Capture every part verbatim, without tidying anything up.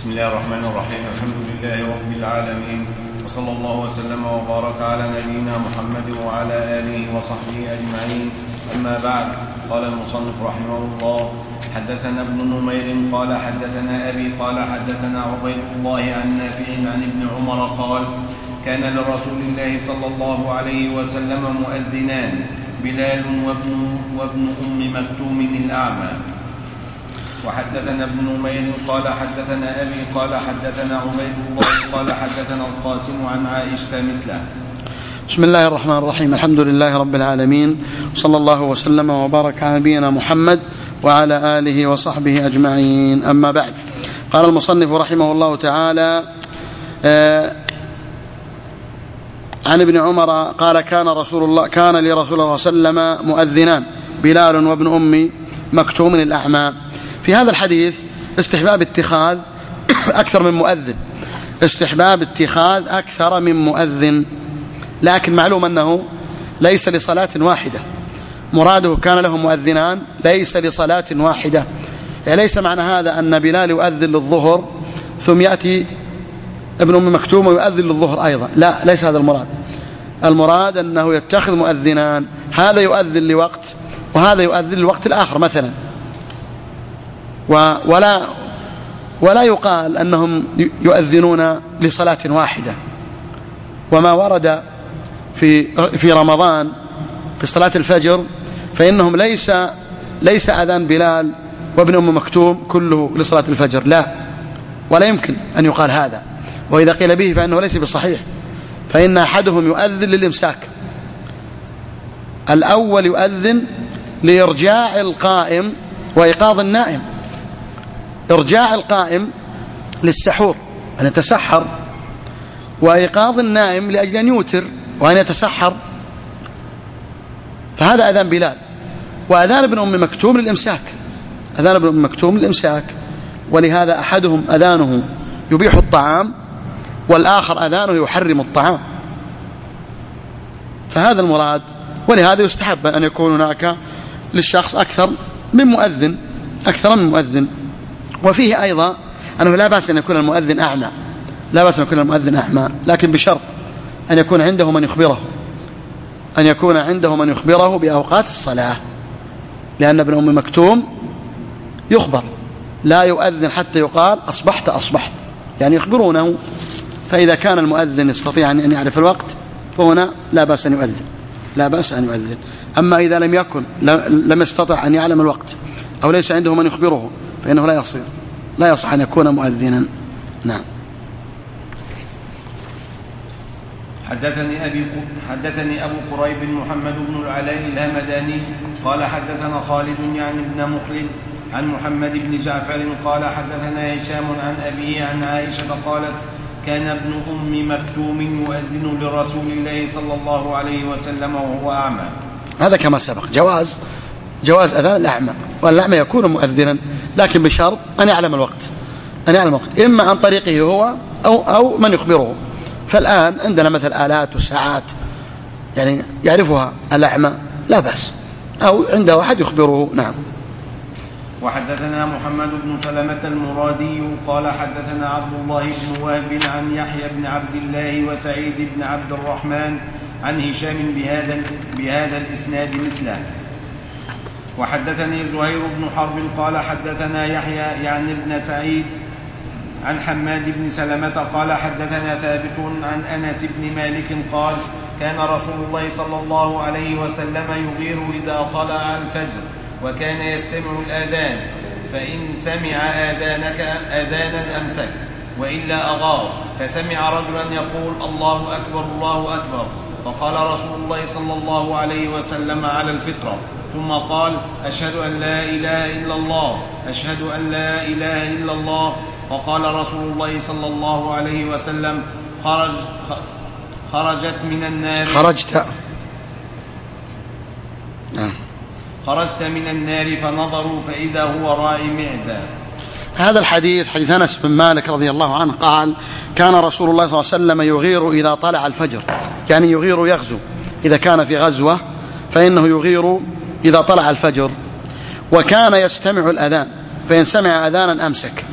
بسم الله الرحمن الرحيم. الحمد لله رب العالمين، وصلى الله وسلم وبارك على نبينا محمد وعلى آله وصحبه أجمعين. أما بعد، قال المصنف رحمه الله: حدثنا ابن نمير قال حدثنا أبي قال حدثنا عبيد الله عن نافع عن ابن عمر قال: كان لرسول الله صلى الله عليه وسلم مؤذنان، بلال وابن, وابن أم مكتوم الأعمى. وحدثنا ابن نمير قال حدثنا أبي قال حدثنا عبيد الله قال حدثنا القاسم عن عائشة مثله. بسم الله الرحمن الرحيم. الحمد لله رب العالمين، صلى الله وسلم وبارك على نبينا محمد وعلى آله وصحبه أجمعين. أما بعد، قال المصنف رحمه الله تعالى: آه عن ابن عمر قال: كان رسول الله كان لرسول الله صلى الله عليه وسلم مؤذنان، بلال وابن أم مكتوم الأعمى. في هذا الحديث استحباب اتخاذ أكثر من مؤذن، استحباب اتخاذ أكثر من مؤذن، لكن معلوم أنه ليس لصلاة واحدة. مراده كان له مؤذنان ليس لصلاة واحدة، يعني ليس معنى هذا أن بلال يؤذن للظهر ثم يأتي ابن أم مكتوم ويؤذن للظهر أيضا، لا، ليس هذا المراد. المراد أنه يتخذ مؤذنان، هذا يؤذن لوقت وهذا يؤذن للوقت الآخر مثلا، ولا ولا يقال أنهم يؤذنون لصلاة واحدة. وما ورد في في رمضان في صلاة الفجر فإنهم ليس ليس أذان بلال وابن أم مكتوم كله لصلاة الفجر، لا، ولا يمكن أن يقال هذا. وإذا قيل به فإنه ليس بصحيح، فإن أحدهم يؤذن للإمساك، الأول يؤذن لإرجاع القائم وإيقاظ النائم. إرجاع القائم للسحور أن يتسحر، وإيقاظ النائم لأجل أن يوتر وأن يتسحر، فهذا أذان بلال. وأذان ابن أم مكتوم للإمساك، أذان ابن أم مكتوم للإمساك، ولهذا أحدهم أذانه يبيح الطعام والآخر أذانه يحرم الطعام، فهذا المراد. ولهذا يستحب أن يكون هناك للشخص أكثر من مؤذن أكثر من مؤذن. وفيه أيضا أنه لا بأس أن يكون المؤذن أعمى، لا بأس أن يكون المؤذن أعمى، لكن بشرط أن يكون عنده من يخبره أن يكون عنده من يخبره بأوقات الصلاة، لأن ابن أم مكتوم يخبر، لا يؤذن حتى يقال أصبحت أصبحت، يعني يخبرونه. فإذا كان المؤذن يستطيع أن يعرف الوقت فهنا لا بأس أن يؤذن، لا بأس أن يؤذن. أما إذا لم يكن لم يستطع أن يعلم الوقت أو ليس عنده من يخبره فإنه لا يصير لا يصح أن يكون مؤذنا. نعم. حدثني أبي حدثني أبو قريب محمد بن العلاء الهمداني قال حدثنا خالد يعني ابن مخلد عن محمد بن جعفر قال حدثنا هشام عن أبيه عن عائشة قالت: كان ابن أم مكتوم يؤذن لرسول الله صلى الله عليه وسلم وهو أعمى. هذا كما سبق جواز جواز أذان الأعمى، والأعمى يكون مؤذنا، لكن بشرط أن يعلم الوقت أن يعلم الوقت إما عن طريقه هو أو أو من يخبره. فالآن عندنا مثل آلات وساعات يعني يعرفها الأعمى، لا بأس، أو عنده أحد يخبره. نعم. وحدثنا محمد بن سلمة المرادي قال حدثنا عبد الله بن وهب عن يحيى بن عبد الله وسعيد بن عبد الرحمن عن هشام بهذا بهذا الإسناد مثله. وحدثني زهير بن حرب قال حدثنا يحيى يعني ابن سعيد عن حماد بن سلمة قال حدثنا ثابت عن أنس بن مالك قال: كان رسول الله صلى الله عليه وسلم يغير إذا طلع الفجر، وكان يستمع الآذان، فإن سمع آذانك آذانا أمسك وإلا أغار، فسمع رجلا يقول: الله أكبر الله أكبر، فقال رسول الله صلى الله عليه وسلم: على الفطرة، ثم قال: أشهد أن لا إله إلا الله أشهد أن لا إله إلا الله. فقال رسول الله صلى الله عليه وسلم: خرج خرجت من النار خرجت خرجت من النار فنظروا فإذا هو راعي معزة. هذا الحديث حديث أنس بن مالك رضي الله عنه قال: كان رسول الله صلى الله عليه وسلم يغير إذا طلع الفجر، يعني يغير يغزو، إذا كان في غزوة فإنه يغير إذا طلع الفجر، وكان يستمع الأذان، فإن سمع أذانا أمسك،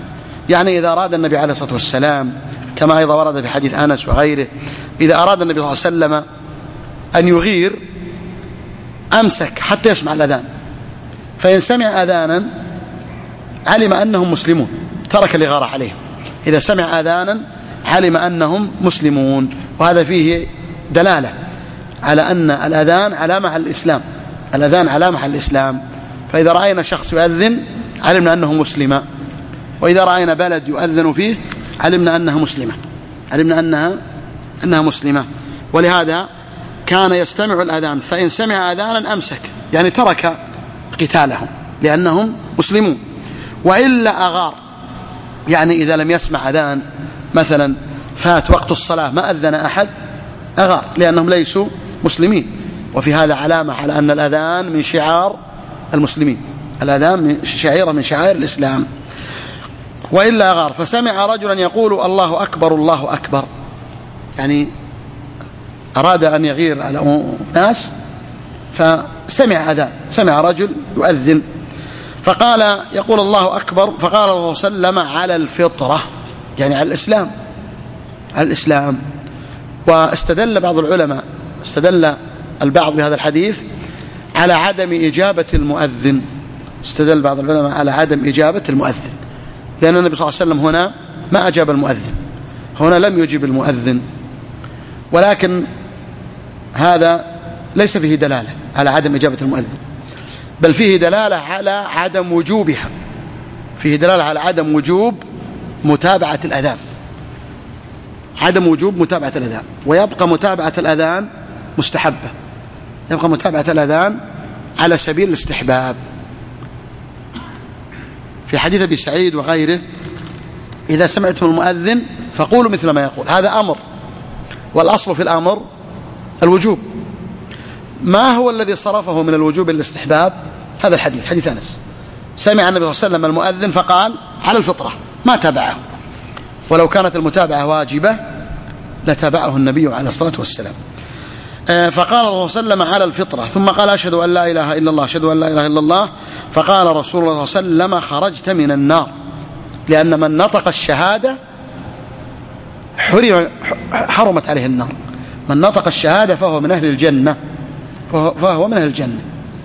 يعني إذا أراد النبي عليه الصلاة والسلام كما أيضا ورد في حديث أنس وغيره، إذا أراد النبي صلى الله عليه وسلم أن يغير أمسك حتى يسمع الأذان، فإن سمع أذانا علم أنهم مسلمون ترك الإغارة عليهم. إذا سمع أذانا علم أنهم مسلمون، وهذا فيه دلالة على أن الأذان علامة على الإسلام، الأذان علامة على الإسلام. فإذا رأينا شخص يؤذن علمنا أنه مسلم، وإذا رأينا بلد يؤذن فيه علمنا أنها مسلمة، علمنا أنها أنها مسلمة. ولهذا كان يستمع الأذان، فإن سمع أذانا أمسك، يعني ترك قتالهم لأنهم مسلمون. وإلا أغار، يعني إذا لم يسمع أذان مثلا فات وقت الصلاة ما أذن أحد أغار لأنهم ليسوا مسلمين. وفي هذا علامة على أن الأذان من شعار المسلمين، الأذان شعيرة من شعائر الإسلام. وإلا أغار فسمع رجلا يقول الله أكبر الله أكبر، يعني أراد أن يغير على ناس فسمع أذان، سمع رجل يؤذن فقال يقول الله أكبر، فقال الله صلى الله عليه وسلم على الفطرة، يعني على الإسلام، على الإسلام. واستدل بعض العلماء، استدل البعض بهذا الحديث على عدم إجابة المؤذن، استدل بعض العلماء على عدم إجابة المؤذن، لأن النبي صلى الله عليه وسلم هنا ما أجاب المؤذن، هنا لم يجب المؤذن. ولكن هذا ليس فيه دلالة على عدم إجابة المؤذن، بل فيه دلالة على عدم وجوبها، فيه دلالة على عدم وجوب متابعة الأذان، عدم وجوب متابعة الأذان. ويبقى متابعة الأذان مستحبة، يبقى متابعة الأذان على سبيل الاستحباب. في حديث أبي سعيد وغيره إذا سمعتم المؤذن فقولوا مثل ما يقول، هذا أمر، والأصل في الأمر الوجوب. ما هو الذي صرفه من الوجوب الاستحباب؟ هذا الحديث، حديث أنس، سمع النبي صلى الله عليه وسلم المؤذن فقال على الفطرة، ما تابعه. ولو كانت المتابعة واجبة لتابعه النبي عليه الصلاة والسلام. فقال الله صلى الله عليه وسلم على الفطرة، ثم قال أشهد أن لا إله إلا الله، أشهد أن لا إله إلا الله. فقال رسول الله صلى الله عليه وسلم خرجت من النار، لأن من نطق الشهادة حرمت عليه النار، من نطق الشهادة فهو من أهل الجنة، فهو من أهل الجنة.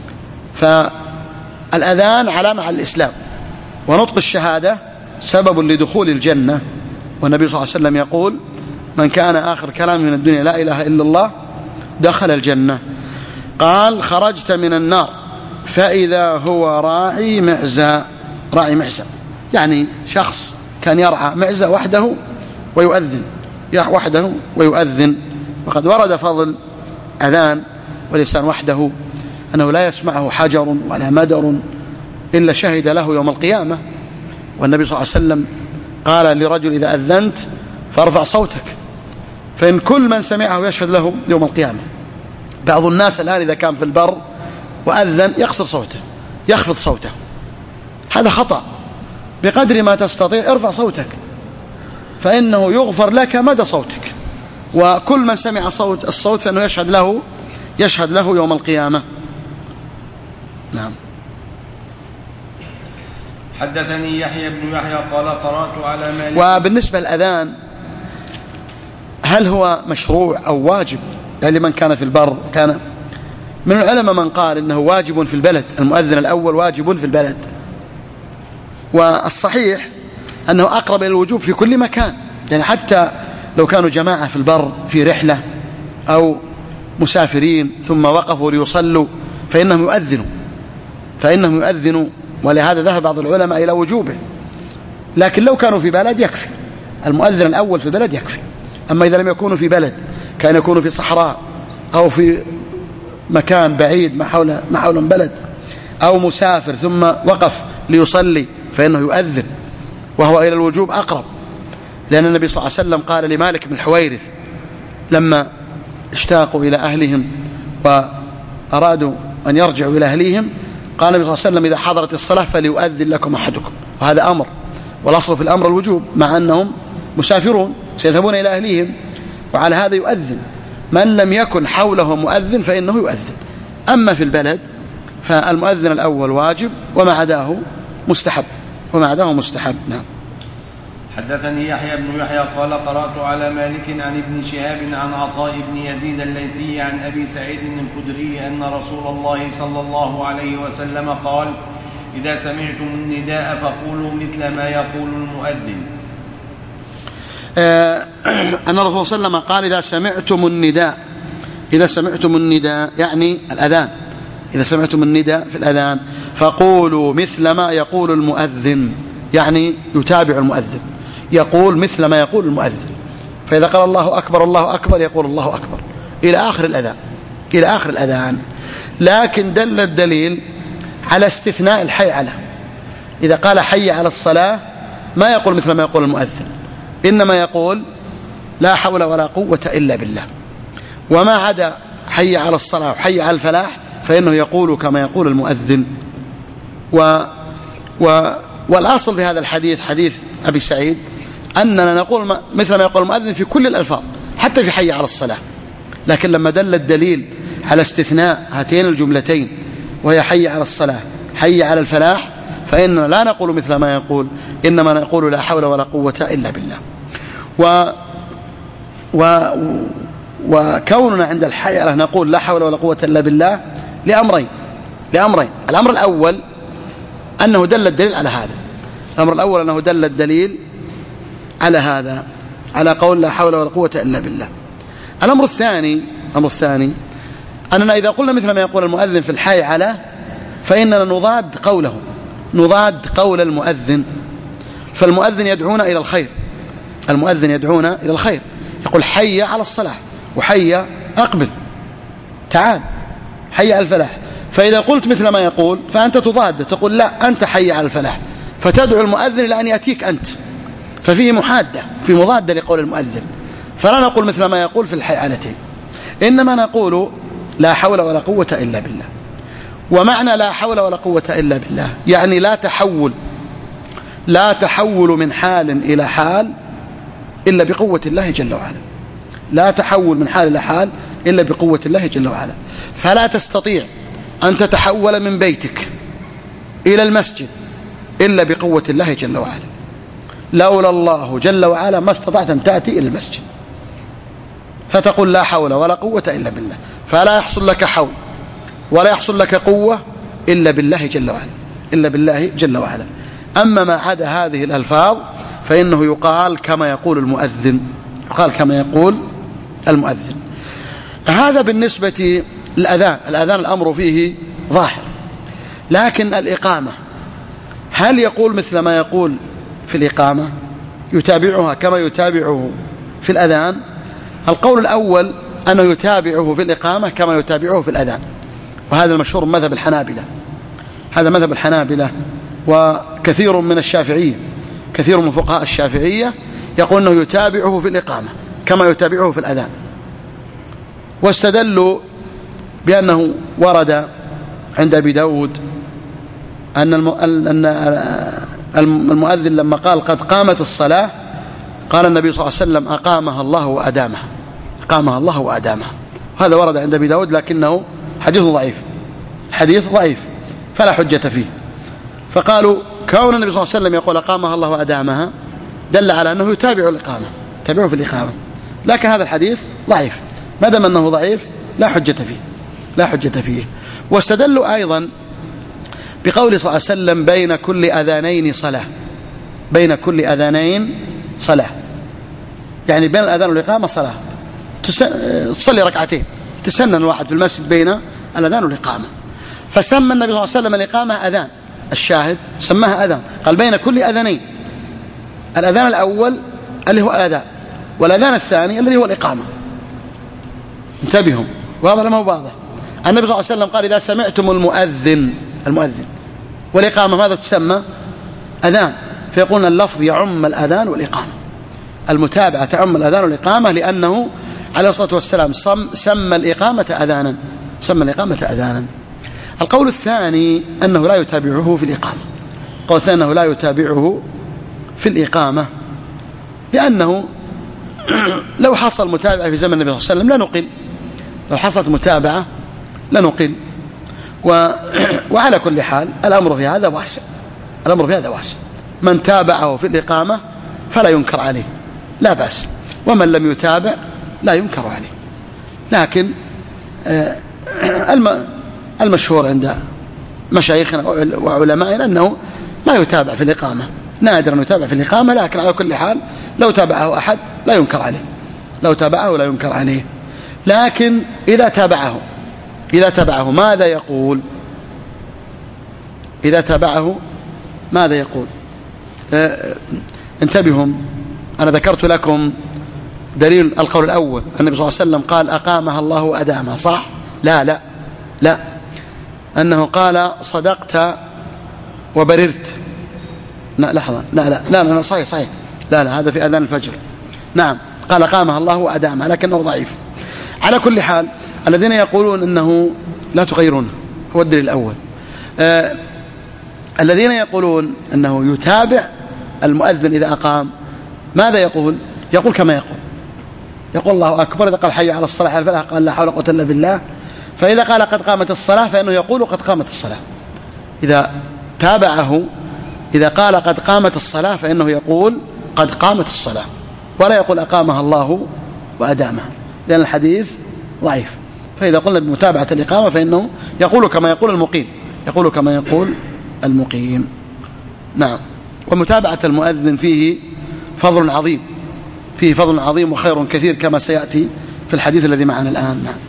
فالأذان علامة على الإسلام، ونطق الشهادة سبب لدخول الجنة. والنبي صلى الله عليه وسلم يقول من كان آخر كلام من الدنيا لا إله إلا الله دخل الجنة. قال خرجت من النار فإذا هو راعي معزة، راعي معزة يعني شخص كان يرعى معزة وحده ويؤذن، وحده ويؤذن. وقد ورد فضل أذان والإنسان وحده أنه لا يسمعه حجر ولا مدر إلا شهد له يوم القيامة. والنبي صلى الله عليه وسلم قال لرجل إذا أذنت فارفع صوتك، فإن كل من سمعه يشهد له يوم القيامة. بعض الناس الآن إذا كان في البر وأذن يقصر صوته، يخفض صوته، هذا خطأ. بقدر ما تستطيع ارفع صوتك، فإنه يغفر لك مدى صوتك، وكل من سمع صوت الصوت فإنه يشهد له يشهد له يوم القيامة. نعم. حدثني يحيى بن يحيى قال قرأت على مالك. وبالنسبة للأذان هل هو مشروع أو واجب؟ يعني من كان في البر كان من العلماء من قال إنه واجب في البلد، المؤذن الأول واجب في البلد. والصحيح أنه أقرب إلى الوجوب في كل مكان، يعني حتى لو كانوا جماعة في البر في رحلة أو مسافرين ثم وقفوا ليصلوا فإنهم يؤذنوا فإنهم يؤذنوا ولهذا ذهب بعض العلماء إلى وجوبه. لكن لو كانوا في بلد يكفي، المؤذن الأول في البلد يكفي. أما إذا لم يكونوا في بلد، كان يكونوا في صحراء أو في مكان بعيد ما حول ما حولهم بلد، أو مسافر ثم وقف ليصلي فإنه يؤذن، وهو إلى الوجوب أقرب. لأن النبي صلى الله عليه وسلم قال لمالك بن الحويرث لما اشتاقوا إلى أهلهم وأرادوا أن يرجعوا إلى أهليهم، قال النبي صلى الله عليه وسلم إذا حضرت الصلاة فليؤذن لكم أحدكم. وهذا أمر، والأصل في الأمر الوجوب، مع أنهم مسافرون سيذهبون إلى أهليهم، وعلى هذا يؤذن. من لم يكن حوله مؤذن فإنه يؤذن. أما في البلد فالمؤذن الأول واجب وما عداه مستحب، وما عداه مستحب. نعم. حدثني يحيى بن يحيى قال قرأت على مالك عن ابن شهاب عن عطاء بن يزيد الليثي عن أبي سعيد الخدري أن رسول الله صلى الله عليه وسلم قال: إذا سمعتم النداء فقولوا مثل ما يقول المؤذن. آه أن الرسول صلى الله عليه وسلم قال: إذا سمعتم النداء إذا سمعتم النداء يعني الأذان، إذا سمعتم النداء في الأذان فقولوا مثل ما يقول المؤذن، يعني يتابع المؤذن، يقول مثل ما يقول المؤذن. فإذا قال الله أكبر الله أكبر يقول الله أكبر إلى آخر الأذان، إلى آخر الأذان. لكن دل الدليل على استثناء الحي على، إذا قال حي على الصلاة ما يقول مثل ما يقول المؤذن، إنما يقول لا حول ولا قوة إلا بالله. وما عدا حي على الصلاة وحي على الفلاح فإنه يقول كما يقول المؤذن. و و والأصل في هذا الحديث حديث أبي سعيد أننا نقول مثل ما يقول المؤذن في كل الألفاظ حتى في حي على الصلاة. لكن لما دل الدليل على استثناء هاتين الجملتين وهي حي على الصلاة حي على الفلاح فإننا لا نقول مثل ما يقول، إنما نقول لا حول ولا قوة إلا بالله. و و وكوننا عند الحي على نقول لا حول ولا قوة إلا بالله لأمرين لأمرين الأمر الأول أنه دل الدليل على هذا، الأمر الأول أنه دل الدليل على هذا، على قول لا حول ولا قوة إلا بالله. الأمر الثاني الأمر الثاني أننا إذا قلنا مثل ما يقول المؤذن في الحي على فإننا نضاد قوله، نضاد قول المؤذن. فالمؤذن يدعونا إلى الخير، المؤذن يدعونا إلى الخير، يقول حي على الصلاة وحي أقبل تعال حي على الفلاح. فإذا قلت مثل ما يقول فأنت تضاد، تقول لا أنت حي على الفلاح، فتدعو المؤذن إلى أن يأتيك أنت، ففيه محادة، في مضادة لقول المؤذن. فلا نقول مثل ما يقول في الحي علتين، إنما نقول لا حول ولا قوة إلا بالله. ومعنى لا حول ولا قوة إلا بالله يعني لا تحول لا تحول من حال إلى حال إلا بقوة الله جل وعلا، لا تحول من حال إلى حال إلا بقوة الله جل وعلا. فلا تستطيع أن تتحول من بيتك إلى المسجد إلا بقوة الله جل وعلا. لولا الله جل وعلا ما استطعت أن تأتي إلى المسجد، فتقول لا حول ولا قوة إلا بالله. فلا يحصل لك حول ولا يحصل لك قوة إلا بالله جل وعلا، إلا بالله جل وعلا. أما ما عدا هذه الألفاظ فإنه يقال كما يقول المؤذن، يقال كما يقول المؤذن. هذا بالنسبة للأذان. الأذان الأمر فيه ظاهر، لكن الإقامة هل يقول مثل ما يقول في الإقامة، يتابعها كما يتابعه في الأذان؟ القول الأول أنه يتابعه في الإقامة كما يتابعه في الأذان، وهذا المشهور مذهب الحنابلة، هذا مذهب الحنابلة وكثير من الشافعية، كثير من فقهاء الشافعية يقول أنه يتابعه في الإقامة كما يتابعه في الأذان. واستدلوا بأنه ورد عند أبي داود أن المؤذن لما قال قد قامت الصلاة قال النبي صلى الله عليه وسلم أقامها الله وأدامها، أقامها الله وأدامها. هذا ورد عند أبي داود لكنه حديث ضعيف، حديث ضعيف فلا حجة فيه. فقالوا كون النبي صلى الله عليه وسلم يقول أقامها الله وأدامها دل على أنه يتابع الإقامة، يتابعه في الإقامة، لكن هذا الحديث ضعيف، ما دام أنه ضعيف لا حجة فيه، لا حجة فيه. واستدلوا أيضا بقول صلى الله عليه وسلم بين كل أذانين صلاة، بين كل أذانين صلاة، يعني بين الأذان والإقامة صلاة، تصلي ركعتين، تسنن الواحد في المسجد بين الأذان والإقامة. فسمى النبي صلى الله عليه وسلم الإقامة أذان، الشاهد سماها أذان، قال بين كل أذانين، الأذان الأول اللي هو الأذان، والأذان الثاني الذي هو الإقامة. انتبهوا، واضح ما هو واضح؟ النبي صلى الله عليه وسلم قال إذا سمعتم المؤذن، المؤذن والإقامة ماذا تسمى؟ أذان، فيقولون اللفظ يعم الأذان والإقامة، المتابعة تعم الأذان والإقامة، لأنه عليه الصلاة والسلام سمى الإقامة أذانا، سمى الإقامة أذانا. القول الثاني أنه لا يتابعه في الإقامة، القول الثاني أنه لا يتابعه في الإقامة، لأنه لو حصل متابعة في زمن النبي صلى الله عليه وسلم لنقل، لو حصلت متابعة لنقل. و... وعلى كل حال الأمر في هذا واسع، الأمر في هذا واسع، من تابعه في الإقامة فلا ينكر عليه، لا بأس. ومن لم يتابع لا ينكر عليه. لكن المشهور عند مشايخنا وعلمائنا أنه ما يتابع في الإقامة، نادر أن يتابع في الإقامة، لكن على كل حال لو تابعه أحد لا ينكر عليه، لو تابعه لا ينكر عليه. لكن إذا تابعه إذا تابعه ماذا يقول؟ إذا تابعه ماذا يقول؟ اه انتبهوا، أنا ذكرت لكم دليل القول الأول، النبي صلى الله عليه وسلم قال أقامها الله وأدامها، صح؟ لا لا لا، أنه قال صدقت وبررت. لا لحظة، لا لا لا لا صحيح صحيح، لا لا هذا في أذان الفجر. نعم قال أقامها الله وأدامها، لكنه ضعيف. على كل حال الذين يقولون أنه لا تغيرونه هو الدليل الأول. آه الذين يقولون أنه يتابع المؤذن إذا أقام ماذا يقول؟ يقول كما يقول، يقول الله أكبر، إذا قال حي على الصلاة على الفلاح قال لا حول ولا قوة إلا بالله، فإذا قال قد قامت الصلاة فإنه يقول قد قامت الصلاة. إذا تابعه إذا قال قد قامت الصلاة فإنه يقول قد قامت الصلاة، ولا يقول أقامها الله وأدامها، لأن الحديث ضعيف. فإذا قلنا بمتابعة الإقامة فإنه يقول كما يقول المقيم، يقول كما يقول المقيم. نعم. ومتابعة المؤذن فيه فضل عظيم، فيه فضل عظيم وخير كثير كما سيأتي في الحديث الذي معنا الآن. نعم.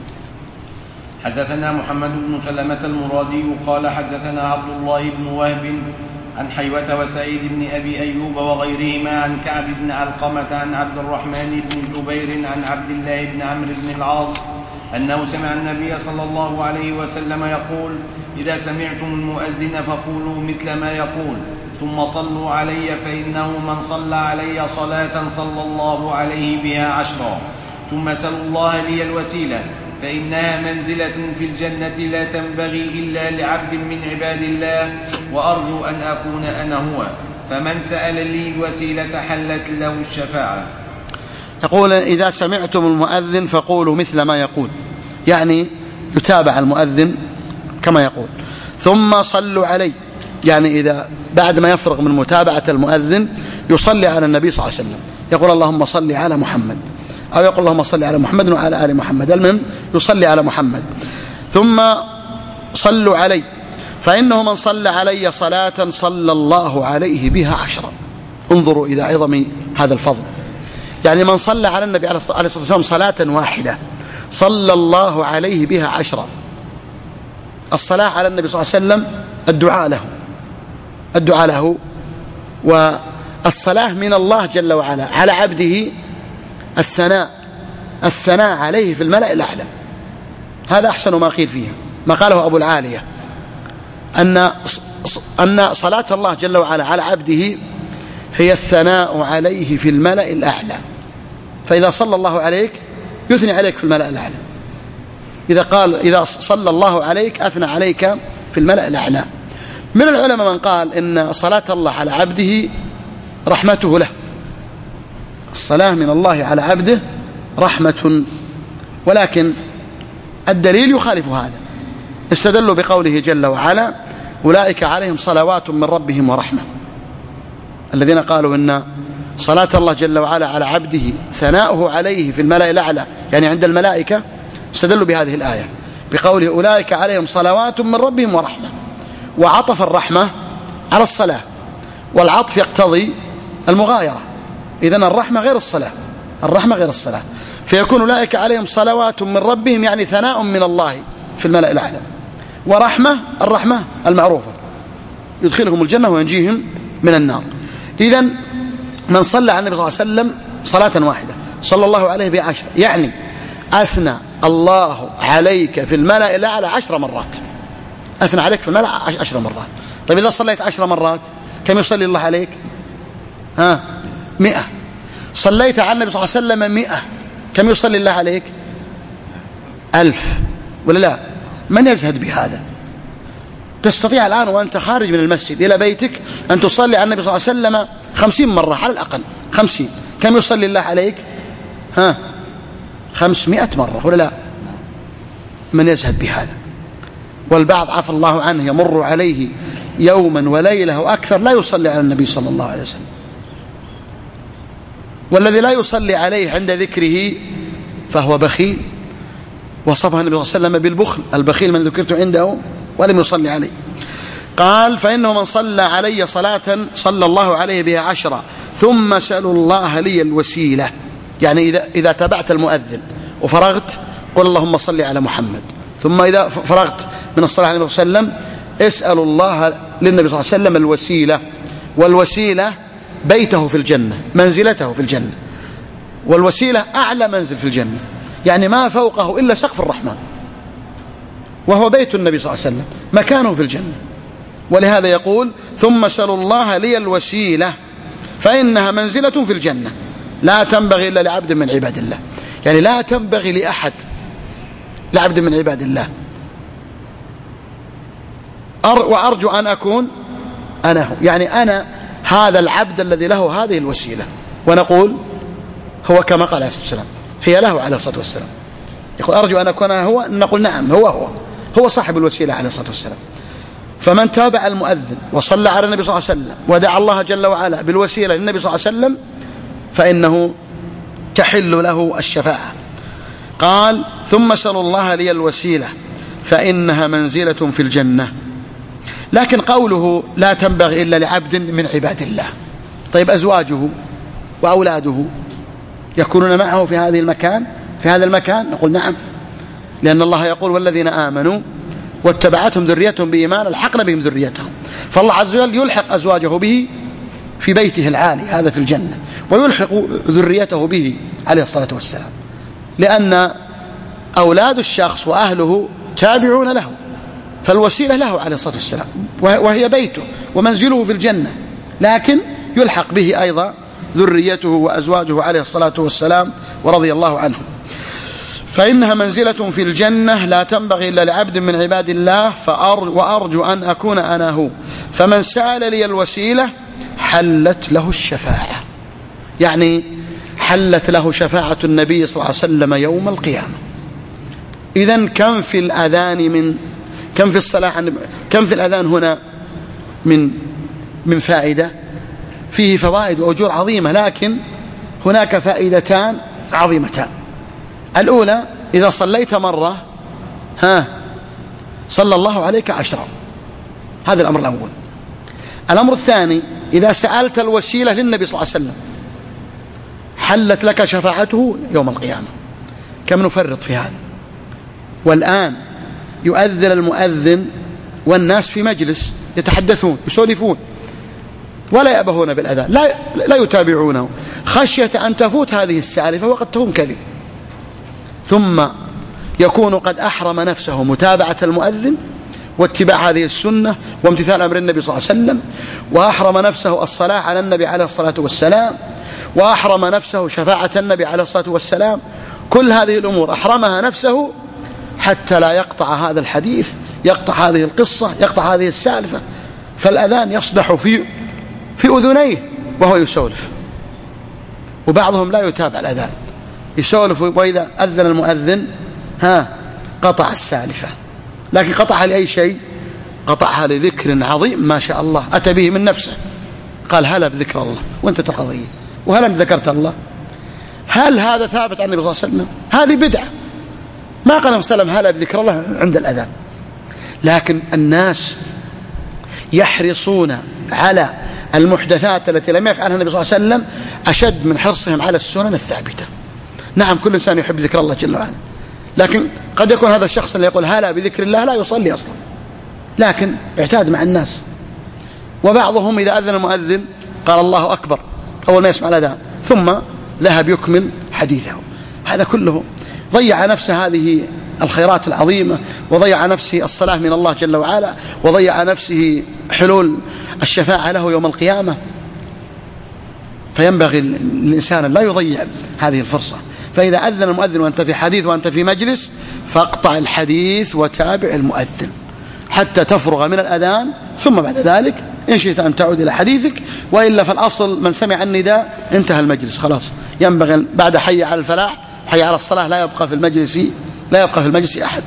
حدثنا محمد بن سلمة المرادي قال حدثنا عبد الله بن وهب عن حيوة وسعيد بن أبي أيوب وغيرهما عن كعب بن علقمة عن عبد الرحمن بن جبير عن عبد الله بن عمرو بن العاص أنه سمع النبي صلى الله عليه وسلم يقول: إذا سمعتم المؤذن فقولوا مثل ما يقول، ثم صلوا علي، فإنه من صلى علي صلاة صلى الله عليه بها عشرا، ثم سلوا الله لي الوسيلة، فإنها منزلة في الجنة لا تنبغي إلا لعبد من عباد الله، وأرجو أن أكون أنا هو، فمن سأل لي الوسيلة حلت له الشفاعة. يقول: إذا سمعتم المؤذن فقولوا مثل ما يقول، يعني يتابع المؤذن كما يقول. ثم صلوا علي، يعني إذا بعد ما يفرغ من متابعة المؤذن يصلي على النبي صلى الله عليه وسلم، يقول: اللهم صل على محمد، أو يقول: اللهم صل على محمد وعلى آل محمد، المهم يصلي على محمد. ثم صلوا علي، فإنه من صلى علي صلاة صلى الله عليه بها عشرا. انظروا إلى عظم هذا الفضل، يعني من صلى على النبي عليه الصلاة والسلام صلاة واحدة صلى الله عليه بها عشرا. الصلاة على النبي صلى الله عليه وسلم الدعاء له، الدعاء له، والصلاة من الله جل وعلا على عبده الثناء، الثناء عليه في الملأ الأعلى. هذا أحسن ما قيل فيها، ما قاله أبو العالية، أن أن صلاة الله جل وعلا على عبده هي الثناء عليه في الملأ الأعلى. فإذا صلى الله عليك يثني عليك في الملأ الأعلى، إذا قال إذا صلى الله عليك أثنى عليك في الملأ الأعلى. من العلماء من قال إن صلاة الله على عبده رحمته له، الصلاة من الله على عبده رحمة، ولكن الدليل يخالف هذا. استدلوا بقوله جل وعلا: أولئك عليهم صلوات من ربهم ورحمة. الذين قالوا إن صلاة الله جل وعلا على عبده ثناؤه عليه في الملأ الأعلى، يعني عند الملائكة، استدلوا بهذه الآية بقوله: أولئك عليهم صلوات من ربهم ورحمة، وعطف الرحمة على الصلاة، والعطف يقتضي المغايرة. إذن الرحمة غير الصلاة، الرحمة غير الصلاة، فيكون أولئك عليهم صلوات من ربهم يعني ثناء من الله في الملأ الأعلى، ورحمة الرحمة المعروفة يدخلهم الجنة وينجيهم من النار. إذن من صلى على النبي صلى الله عليه وسلم صلاة واحدة صلى الله عليه بعشر، يعني أثنى الله عليك في الملأ الأعلى عشر مرات، أثنى عليك في الملأ عشر مرات. طيب إذا صليت عشر مرات كم يصلي الله عليك؟ ها مئة. صليت على النبي صلى الله عليه وسلم مئة، كم يصلي الله عليك؟ ألف، ولا لا؟ من يزهد بهذا؟ تستطيع الآن وأنت خارج من المسجد إلى بيتك أن تصلي على النبي صلى الله عليه وسلم خمسين مرة على الأقل، خمسين، كم يصلي الله عليك؟ ها خمسمائة مرة، ولا لا؟ من يزهد بهذا؟ والبعض عفى الله عنه يمر عليه يوما وليلة وأكثر لا يصلي على النبي صلى الله عليه وسلم، والذي لا يصلي عليه عند ذكره فهو بخيل، وصفه النبي صلى الله عليه وسلم بالبخل، البخيل من ذكرت عنده ولم يصلي عليه. قال فإنه من صلى علي صلاة صلى الله عليه بها عشرة ثم سألوا الله لي الوسيلة، يعني إذا, إذا تبعت المؤذن وفرغت قل اللهم صل على محمد، ثم إذا فرغت من الصلاة على النبي صلى الله عليه وسلم اسأل الله للنبي صلى الله عليه وسلم الوسيلة، والوسيلة بيته في الجنة، منزلته في الجنة، والوسيلة أعلى منزل في الجنة، يعني ما فوقه إلا سقف الرحمن، وهو بيت النبي صلى الله عليه وسلم مكانه في الجنة. ولهذا يقول ثم سألوا الله لي الوسيلة فإنها منزلة في الجنة لا تنبغي إلا لعبد من عباد الله، يعني لا تنبغي لأحد لعبد من عباد الله. وأرجو أن أكون أنا هو، يعني أنا هذا العبد الذي له هذه الوسيلة. ونقول هو كما قال عليه الصلاة والسلام، هي له عليه الصلاة والسلام، يقول أرجو أن أكون هو، نقول نعم هو هو هو صاحب الوسيلة عليه الصلاة والسلام. فمن تابع المؤذن وصلى على النبي صلى الله عليه وسلم ودعا الله جل وعلا بالوسيلة للنبي صلى الله عليه وسلم فإنه تحل له الشفاعة. قال ثم سألوا الله لي الوسيلة فإنها منزلة في الجنة. لكن قوله لا تنبغي إلا لعبد من عباد الله، طيب أزواجه وأولاده يكونون معه في هذه المكان في هذا المكان؟ نقول نعم، لأن الله يقول والذين آمنوا واتبعتهم ذريتهم بإيمان الحقنا بهم ذريتهم، فالله عز وجل يلحق أزواجه به في بيته العالي هذا في الجنة، ويلحق ذريته به عليه الصلاة والسلام، لأن أولاد الشخص وأهله تابعون له، فالوسيلة له عليه الصلاة والسلام وهي بيته ومنزله في الجنة، لكن يلحق به أيضا ذريته وأزواجه عليه الصلاة والسلام ورضي الله عنهم. فإنها منزلة في الجنة لا تنبغي إلا لعبد من عباد الله وأرجو أن أكون أنا هو، فمن سأل لي الوسيلة حلت له الشفاعة، يعني حلت له شفاعة النبي صلى الله عليه وسلم يوم القيامة. إذن كم في الأذان من كم في الصلاة كم في الأذان هنا من من فائدة، فيه فوائد وأجور عظيمة، لكن هناك فائدتان عظيمتان. الأولى إذا صليت مرة ها صلى الله عليك عشرا، هذا الأمر الأول. الأمر الثاني إذا سألت الوسيلة للنبي صلى الله عليه وسلم حلت لك شفاعته يوم القيامة. كم نفرط في هذا؟ والآن يؤذن المؤذن والناس في مجلس يتحدثون يسولفون ولا يأبهون بالأذان، لا لا يتابعونه خشية أن تفوت هذه السالفة وقد تكون كذب، ثم يكون قد أحرم نفسه متابعة المؤذن واتباع هذه السنة وامتثال أمر النبي صلى الله عليه وسلم، وأحرم نفسه الصلاة على النبي عليه الصلاة والسلام، وأحرم نفسه شفاعة النبي عليه الصلاة والسلام. كل هذه الأمور أحرمها نفسه حتى لا يقطع هذا الحديث، يقطع هذه القصة، يقطع هذه السالفة. فالأذان يصدح في في أذنيه وهو يسولف، وبعضهم لا يتابع الأذان يسولف، وإذا أذن المؤذن ها قطع السالفة، لكن قطعها لأي شيء؟ قطعها لذكر عظيم ما شاء الله أتى به من نفسه، قال هلا بذكر الله وأنت تقضي، وهلا بذكرت الله. هل هذا ثابت عن النبي صلى الله عليه وسلم؟ هذه بدعة. ما قال النبي صلى الله عليه وسلم هلا بذكر الله عند الأذان، لكن الناس يحرصون على المحدثات التي لم يفعلها النبي صلى الله عليه وسلم أشد من حرصهم على السنن الثابتة. نعم كل إنسان يحب ذكر الله جل وعلا، لكن قد يكون هذا الشخص اللي يقول هلا بذكر الله لا يصلي أصلا، لكن اعتاد مع الناس. وبعضهم إذا أذن المؤذن قال الله أكبر أول ما يسمع الأذان ثم ذهب يكمل حديثه. هذا كله ضيع نفسه هذه الخيرات العظيمة، وضيع نفسه الصلاة من الله جل وعلا، وضيع نفسه حلول الشفاعة له يوم القيامة. فينبغي الإنسان لا يضيع هذه الفرصة. فإذا أذن المؤذن وأنت في حديث وأنت في مجلس فاقطع الحديث وتابع المؤذن حتى تفرغ من الأذان، ثم بعد ذلك إن شئت أن تعود إلى حديثك، وإلا فالأصل من سمع النداء انتهى المجلس خلاص. ينبغي بعد حي على الفلاح حي على الصلاة لا يبقى في المجلس لا يبقى في المجلس أحد.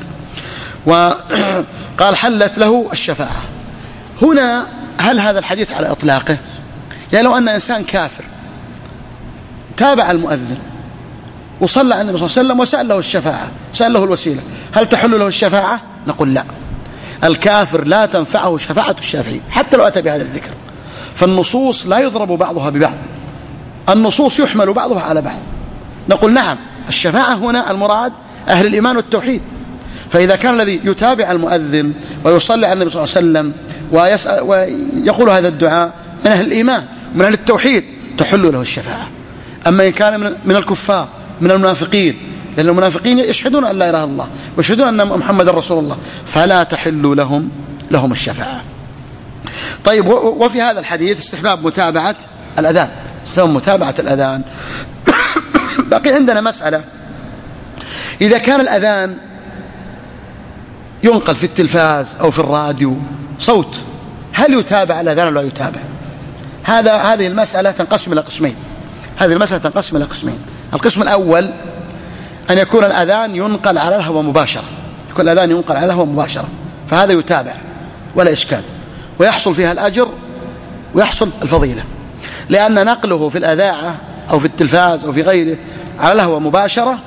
وقال حلت له الشفاعة. هنا هل هذا الحديث على إطلاقه؟ يعني لو أن إنسان كافر تابع المؤذن وصلى على النبي صلى الله عليه وسلم وسأل له الشفاعة، سأل له الوسيلة، هل تحل له الشفاعة؟ نقول لا. الكافر لا تنفعه شفاعة الشافعين حتى لو أتى بهذا الذكر. فالنصوص لا يضرب بعضها ببعض، النصوص يحمل بعضها على بعض. نقول نعم الشفاعة هنا المراد أهل الإيمان والتوحيد، فإذا كان الذي يتابع المؤذن ويصلي على النبي صلى الله عليه وسلم ويسأل ويقول هذا الدعاء من أهل الإيمان من أهل التوحيد تحل له الشفاعة. أما إن كان من الكفار من المنافقين، لأن المنافقين يشهدون أن لا إله إلا الله ويشهدون أن محمد رسول الله، فلا تحل لهم لهم الشفاعة. طيب، وفي هذا الحديث استحباب متابعة الأذان، استحباب متابعة الأذان. باقي عندنا مسألة، إذا كان الأذان ينقل في التلفاز أو في الراديو صوت، هل يتابع الأذان أو لا يتابع؟ هذا هذه المسألة تنقسم إلى قسمين. هذه المسألة تنقسم إلى قسمين. القسم الأول أن يكون الأذان ينقل على الهواء مباشرة، يكون الأذان ينقل على الهواء مباشرة، فهذا يتابع ولا إشكال، ويحصل فيها الأجر ويحصل الفضيلة، لأن نقله في الأذاعة أو في التلفاز أو في غيره على الهواء مباشرة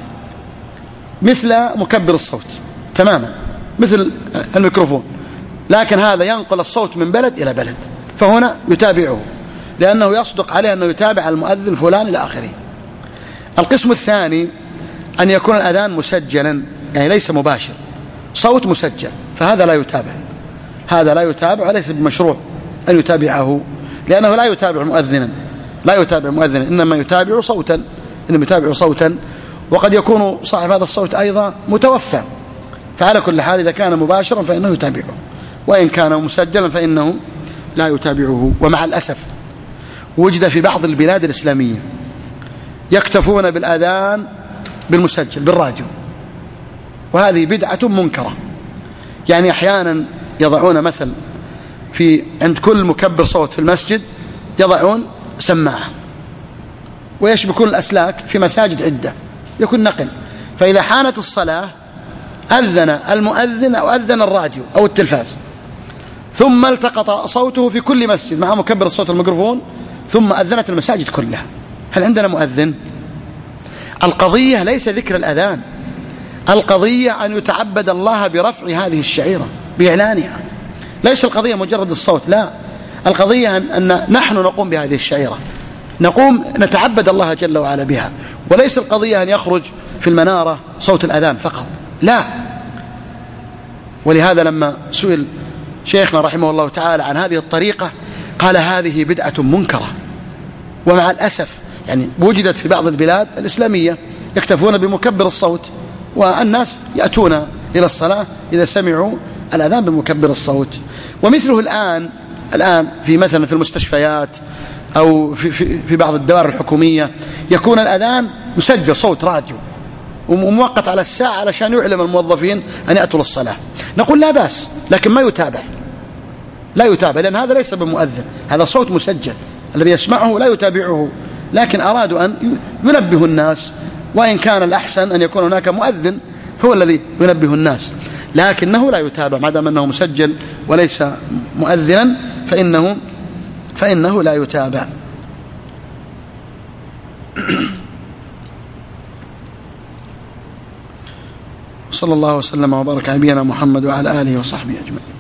مثل مكبر الصوت تماما، مثل الميكروفون، لكن هذا ينقل الصوت من بلد إلى بلد، فهنا يتابعه لأنه يصدق عليه أنه يتابع المؤذن فلان إلى آخره. القسم الثاني أن يكون الأذان مسجلا، يعني ليس مباشر، صوت مسجل، فهذا لا يتابع، هذا لا يتابع وليس بمشروع أن يتابعه، لأنه لا يتابع مؤذنا، لا يتابع مؤذنا، إنما يتابع صوتا، إنما يتابع صوتا، وقد يكون صاحب هذا الصوت أيضا متوفى، فعلى كل حال إذا كان مباشرا فإنه يتابعه، وإن كان مسجلا فإنه لا يتابعه. ومع الأسف وجد في بعض البلاد الإسلامية يكتفون بالأذان بالمسجل بالراديو، وهذه بدعة منكرة. يعني أحيانا يضعون مثل في عند كل مكبر صوت في المسجد يضعون سماعة ويشبكون الأسلاك في مساجد عدة، يكون نقل، فإذا حانت الصلاة أذن المؤذن أو أذن الراديو أو التلفاز، ثم التقط صوته في كل مسجد مع مكبر الصوت الميكروفون، ثم أذنت المساجد كلها. هل عندنا مؤذن؟ القضية ليس ذكر الأذان، القضية أن يتعبد الله برفع هذه الشعيرة بإعلانها، ليس القضية مجرد الصوت، لا، القضية أن نحن نقوم بهذه الشعيرة، نقوم نتعبد الله جل وعلا بها، وليس القضية أن يخرج في المنارة صوت الأذان فقط، لا. ولهذا لما سئل شيخنا رحمه الله تعالى عن هذه الطريقة قال هذه بدعة منكرة. ومع الأسف يعني وجدت في بعض البلاد الإسلامية يكتفون بمكبر الصوت، والناس يأتون إلى الصلاة إذا سمعوا الأذان بمكبر الصوت. ومثله الآن الآن في مثلا في المستشفيات أو في, في, في بعض الدوائر الحكومية يكون الأذان مسجل صوت راديو وموقت على الساعة علشان يعلم الموظفين أن يأتوا للصلاة. نقول لا بأس، لكن ما يتابع، لا يتابع، لأن هذا ليس بمؤذن، هذا صوت مسجل الذي يسمعه لا يتابعه، لكن أرادوا أن ينبهوا الناس، وإن كان الأحسن أن يكون هناك مؤذن هو الذي ينبه الناس، لكنه لا يتابع ما دام أنه مسجل وليس مؤذنا، فإنه فإنه لا يتابع. صلى الله وسلم وبارك على نبينا محمد وعلى آله وصحبه أجمعين.